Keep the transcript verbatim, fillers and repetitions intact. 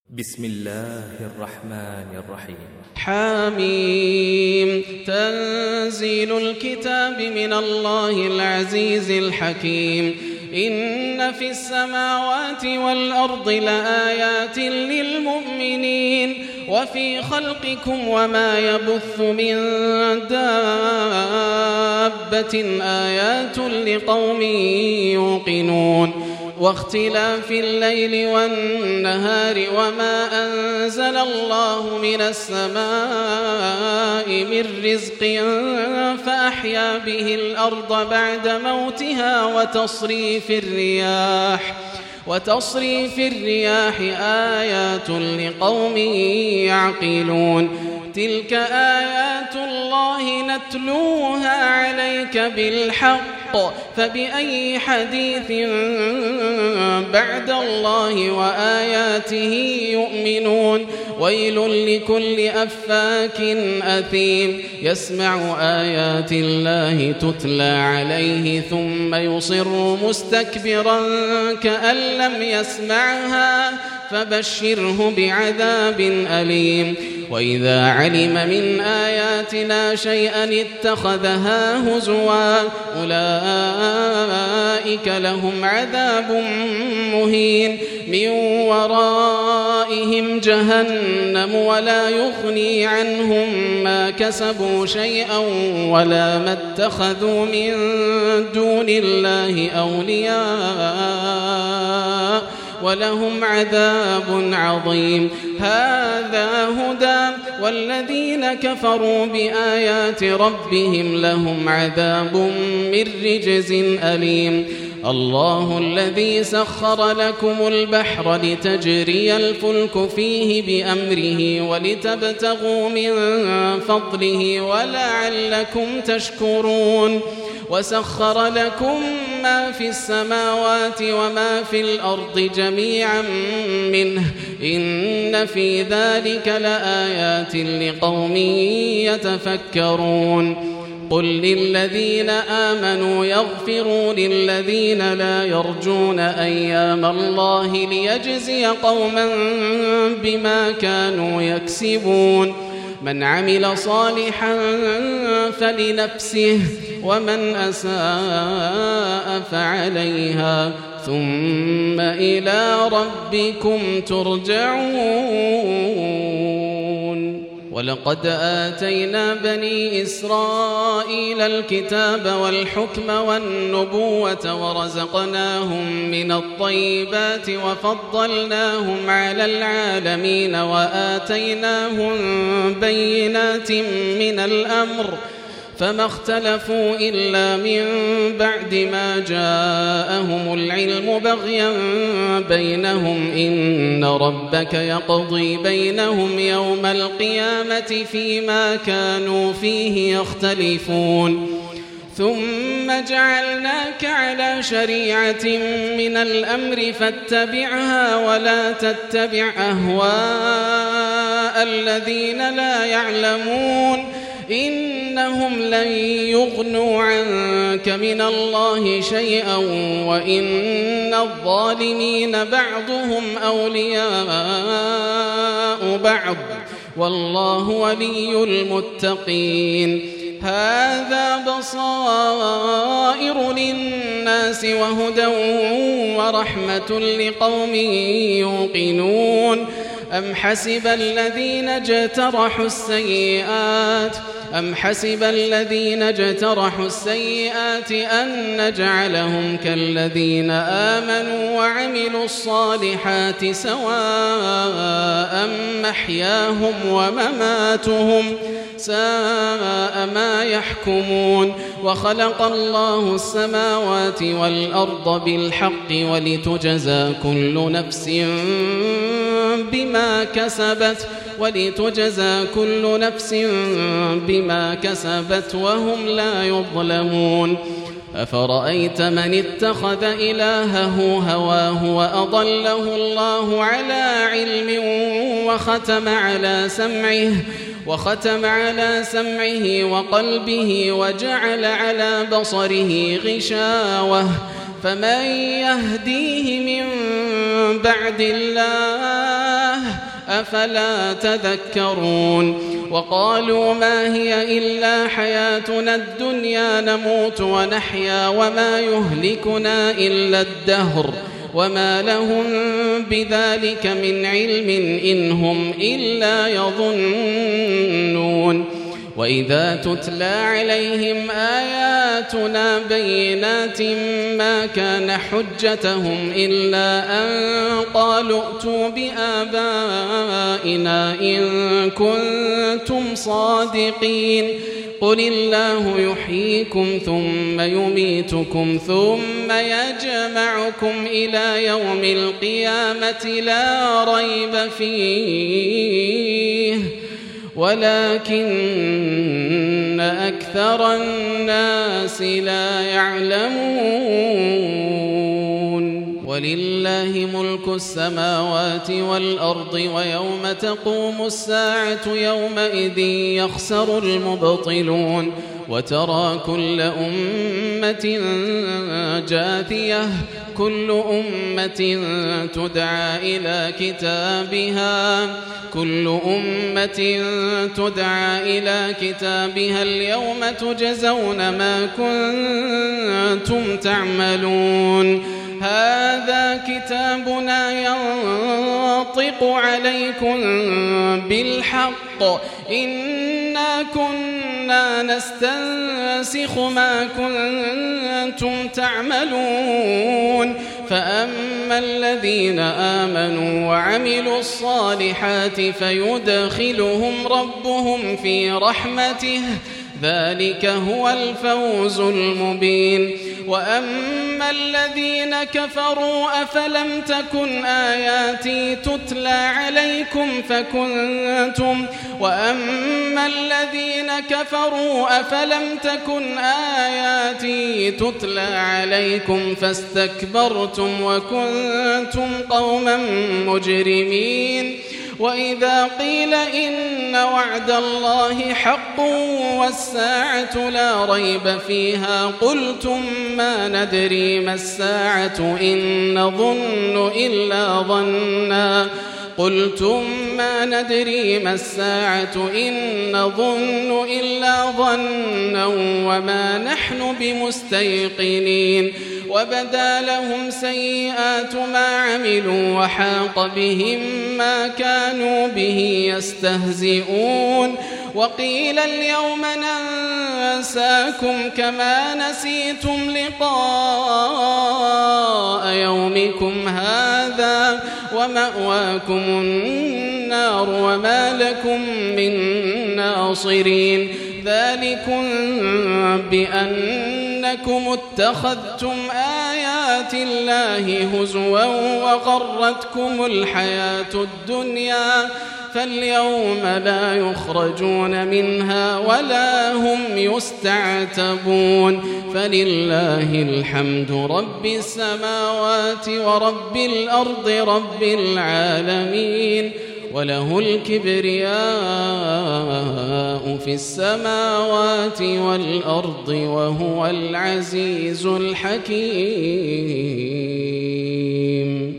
بسم الله الرحمن الرحيم. حميم. تنزيل الكتاب من الله العزيز الحكيم. إن في السماوات والأرض لآيات للمؤمنين وفي خلقكم وما يبث من دابة آيات لقوم يوقنون. واختلاف الليل والنهار وما أنزل الله من السماء من رزق فأحيا به الأرض بعد موتها وتصريف الرياح وتصريف الرياح آيات لقوم يعقلون. تلك آيات الله نتلوها عليك بالحق فبأي حديث بعد الله وآياته يؤمنون. ويل لكل أفاك أثيم يسمع آيات الله تتلى عليه ثم يصر مستكبرا كأن لم يسمعها فبشره بعذاب أليم. وإذا علم من آياتنا شيئا اتخذها هزوا أولئك لهم عذاب مهين من ورائهم جهنم ولا يغني عنهم ما كسبوا شيئا ولا ما اتخذوا من دون الله أولياء ولهم عذاب عظيم. هذا هدى والذين كفروا بآيات ربهم لهم عذاب من رجز أليم. الله الذي سخر لكم البحر لتجري الفلك فيه بأمره ولتبتغوا من فضله ولعلكم تشكرون. وسخر لكم ما في السماوات وما في الأرض جميعا منه إن في ذلك لآيات لقوم يتفكرون. قل للذين آمنوا يغفروا للذين لا يرجون أيام الله ليجزي قوما بما كانوا يكسبون. من عمل صالحا فلنفسه ومن أساء فعليها ثم إلى ربكم ترجعون. ولقد آتينا بني إسرائيل الكتاب والحكم والنبوة ورزقناهم من الطيبات وفضلناهم على العالمين وآتيناهم بينات من الأمر فما اختلفوا إلا من بعد ما جاءهم العلم بغيا بينهم إن ربك يقضي بينهم يوم القيامة فيما كانوا فيه يختلفون. ثم جعلناك على شريعة من الأمر فاتبعها ولا تتبع أهواء الذين لا يعلمون إنهم لن يغنوا عنك من الله شيئا وإن الظالمين بعضهم أولياء بعض والله ولي المتقين. هذا بصائر للناس وهدى ورحمة لقوم يوقنون. أم حسب الذين اجترحوا السيئات أم حسب الذين اجترحوا السيئات أن نجعلهم كالذين آمنوا وعملوا الصالحات سواء محياهم ومماتهم ساء ما يحكمون. وخلق الله السماوات والأرض بالحق ولتجزى كل نفس بما كسبت ولتجزى كل نفس بما كسبت وهم لا يظلمون. أفرأيت من اتخذ إلهه هواه وأضله الله على علم وختم على سمعه وختم على سمعه وقلبه وجعل على بصره غشاوة فمن يهديه من بعد الله أفلا تذكرون وقالوا ما هي إلا حياتنا الدنيا نموت ونحيا وما يهلكنا إلا الدهر وما لهم بذلك من علم إن هم إلا يظنون وإذا تتلى عليهم آياتنا بينات ما كان حجتهم إلا أن قالوا ائتوا بآبائنا إن كنتم صادقين قل الله يحييكم ثم يميتكم ثم يجمعكم إلى يوم القيامة لا ريب فيه ولكن أكثر الناس لا يعلمون ولله ملك السماوات والأرض ويوم تقوم الساعة يومئذ يخسر المبطلون وترى كل أمة جاثية كل أمة تدعى إلى كتابها كل أمة تدعى إلى كتابها اليوم تجزون ما كنتم تعملون هذا كتابنا ينطق عليكم بالحق إنا كنا نستنسخ ما كنتم تعملون فأما الذين آمنوا وعملوا الصالحات فيدخلهم ربهم في رحمته ذلك هو الفوز المبين وأما الذين كفروا أفلم تكن آياتي تتلى عليكم فكنتم وأما الذين كفروا أفلم تكن آياتي تتلى عليكم فاستكبرتم وكنتم قوما مجرمين وإذا قيل إن وعد الله حق والساعة لا ريب فيها قلتم ما ندري ما الساعة إن نظن إلا ظنا قلتم ما ندري ما الساعة إن نظن إلا ظنا وما نحن بمستيقنين وبدا لهم سيئات ما عملوا وحاق بهم ما كانوا به يستهزئون وقيل اليوم ننساكم كما نسيتم لقاء يومكم هذا ومأواكم النار وما لكم من ناصرين ذلكم بأنكم اتخذتم آيات الله هزوا وغرتكم الحياة الدنيا فاليوم لا يخرجون منها ولا هم يستعتبون فلله الحمد رب السماوات ورب الأرض رب العالمين وله الكبرياء في السماوات والأرض وهو العزيز الحكيم.